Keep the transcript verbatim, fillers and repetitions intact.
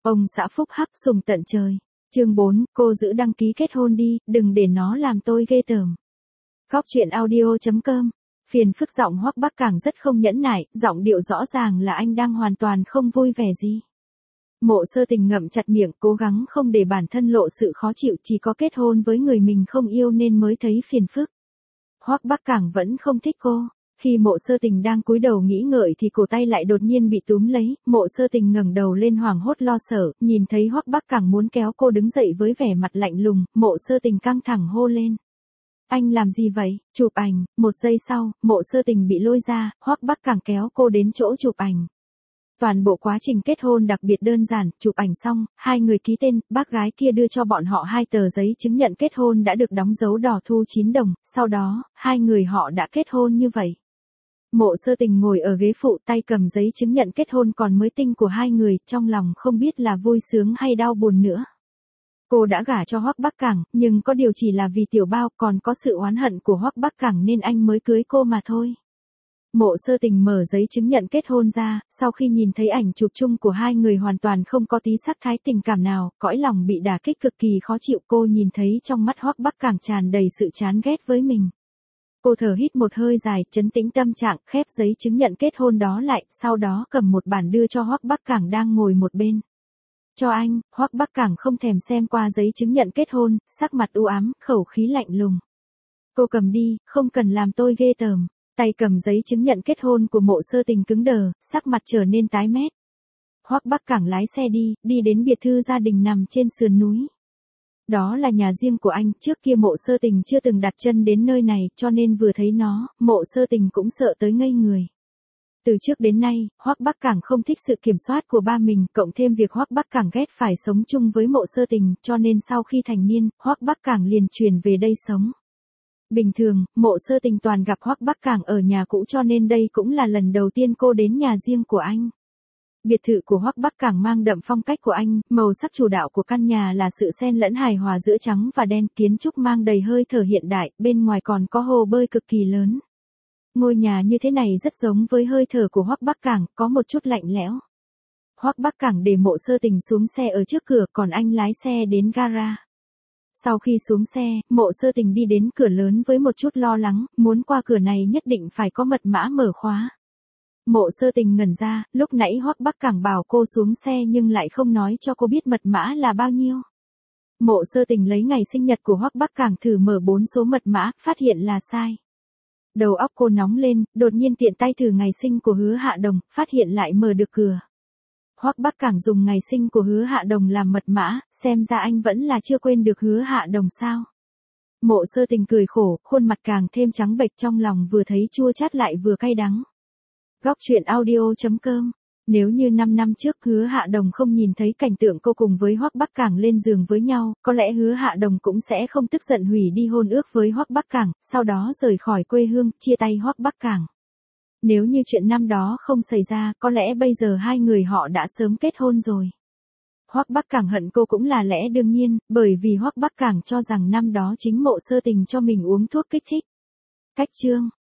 Ông xã phúc hắc sùng tận trời. Chương bốn, cô giữ đăng ký kết hôn đi, đừng để nó làm tôi ghê tởm. Góc truyện audio chấm com. Phiền phức giọng Hoắc Bắc Cảng rất không nhẫn nại, giọng điệu rõ ràng là anh đang hoàn toàn không vui vẻ gì. Mộ Sơ Tình ngậm chặt miệng, cố gắng không để bản thân lộ sự khó chịu, chỉ có kết hôn với người mình không yêu nên mới thấy phiền phức. Hoắc Bắc Cảng vẫn không thích cô. Khi Mộ Sơ Tình đang cúi đầu nghĩ ngợi thì cổ tay lại đột nhiên bị túm lấy, Mộ Sơ Tình ngẩng đầu lên hoảng hốt lo sợ, nhìn thấy Hoắc Bắc Cảng muốn kéo cô đứng dậy với vẻ mặt lạnh lùng, Mộ Sơ Tình căng thẳng hô lên. Anh làm gì vậy? Chụp ảnh. Một giây sau, Mộ Sơ Tình bị lôi ra, Hoắc Bắc Cảng kéo cô đến chỗ chụp ảnh. Toàn bộ quá trình kết hôn đặc biệt đơn giản, chụp ảnh xong, hai người ký tên, bác gái kia đưa cho bọn họ hai tờ giấy chứng nhận kết hôn đã được đóng dấu đỏ thu chín đồng, sau đó, hai người họ đã kết hôn như vậy. Mộ Sơ Tình ngồi ở ghế phụ, tay cầm giấy chứng nhận kết hôn còn mới tinh của hai người, trong lòng không biết là vui sướng hay đau buồn nữa. Cô đã gả cho Hoắc Bắc Cảng, nhưng có điều chỉ là vì tiểu bao, còn có sự oán hận của Hoắc Bắc Cảng nên anh mới cưới cô mà thôi. Mộ Sơ Tình mở giấy chứng nhận kết hôn ra, sau khi nhìn thấy ảnh chụp chung của hai người hoàn toàn không có tí sắc thái tình cảm nào, cõi lòng bị đả kích cực kỳ khó chịu. Cô nhìn thấy trong mắt Hoắc Bắc Cảng tràn đầy sự chán ghét với mình. Cô thở hít một hơi dài, trấn tĩnh tâm trạng, khép giấy chứng nhận kết hôn đó lại, sau đó cầm một bản đưa cho Hoắc Bắc Cảng đang ngồi một bên. Cho anh. Hoắc Bắc Cảng không thèm xem qua giấy chứng nhận kết hôn, sắc mặt u ám, khẩu khí lạnh lùng. Cô cầm đi, không cần làm tôi ghê tởm. Tay cầm giấy chứng nhận kết hôn của Mộ Sơ Tình cứng đờ, sắc mặt trở nên tái mét. Hoắc Bắc Cảng lái xe đi, đi đến biệt thự gia đình nằm trên sườn núi. Đó là nhà riêng của anh, trước kia Mộ Sơ Tình chưa từng đặt chân đến nơi này, cho nên vừa thấy nó, Mộ Sơ Tình cũng sợ tới ngây người. Từ trước đến nay, Hoắc Bắc Cảng không thích sự kiểm soát của ba mình, cộng thêm việc Hoắc Bắc Cảng ghét phải sống chung với Mộ Sơ Tình, cho nên sau khi thành niên, Hoắc Bắc Cảng liền chuyển về đây sống. Bình thường, Mộ Sơ Tình toàn gặp Hoắc Bắc Cảng ở nhà cũ cho nên đây cũng là lần đầu tiên cô đến nhà riêng của anh. Biệt thự của Hoắc Bắc Cảng mang đậm phong cách của anh, màu sắc chủ đạo của căn nhà là sự xen lẫn hài hòa giữa trắng và đen, kiến trúc mang đầy hơi thở hiện đại, bên ngoài còn có hồ bơi cực kỳ lớn. Ngôi nhà như thế này rất giống với hơi thở của Hoắc Bắc Cảng, có một chút lạnh lẽo. Hoắc Bắc Cảng để Mộ Sơ Tình xuống xe ở trước cửa, còn anh lái xe đến gara. Sau khi xuống xe, Mộ Sơ Tình đi đến cửa lớn với một chút lo lắng, muốn qua cửa này nhất định phải có mật mã mở khóa. Mộ Sơ Tình ngẩn ra, lúc nãy Hoắc Bắc Cảng bảo cô xuống xe nhưng lại không nói cho cô biết mật mã là bao nhiêu. Mộ Sơ Tình lấy ngày sinh nhật của Hoắc Bắc Cảng thử mở bốn số mật mã, phát hiện là sai. Đầu óc cô nóng lên, đột nhiên tiện tay thử ngày sinh của Hứa Hạ Đồng, phát hiện lại mở được cửa. Hoắc Bắc Cảng dùng ngày sinh của Hứa Hạ Đồng làm mật mã, xem ra anh vẫn là chưa quên được Hứa Hạ Đồng sao. Mộ Sơ Tình cười khổ, khuôn mặt càng thêm trắng bệch, trong lòng vừa thấy chua chát lại vừa cay đắng. Góc truyện audio chấm com. Nếu như năm năm trước Hứa Hạ Đồng không nhìn thấy cảnh tượng cô cùng với Hoắc Bắc Cảng lên giường với nhau, có lẽ Hứa Hạ Đồng cũng sẽ không tức giận hủy đi hôn ước với Hoắc Bắc Cảng, sau đó rời khỏi quê hương, chia tay Hoắc Bắc Cảng. Nếu như chuyện năm đó không xảy ra, có lẽ bây giờ hai người họ đã sớm kết hôn rồi. Hoắc Bắc Cảng hận cô cũng là lẽ đương nhiên, bởi vì Hoắc Bắc Cảng cho rằng năm đó chính Mộ Sơ Tình cho mình uống thuốc kích thích. Cách chương.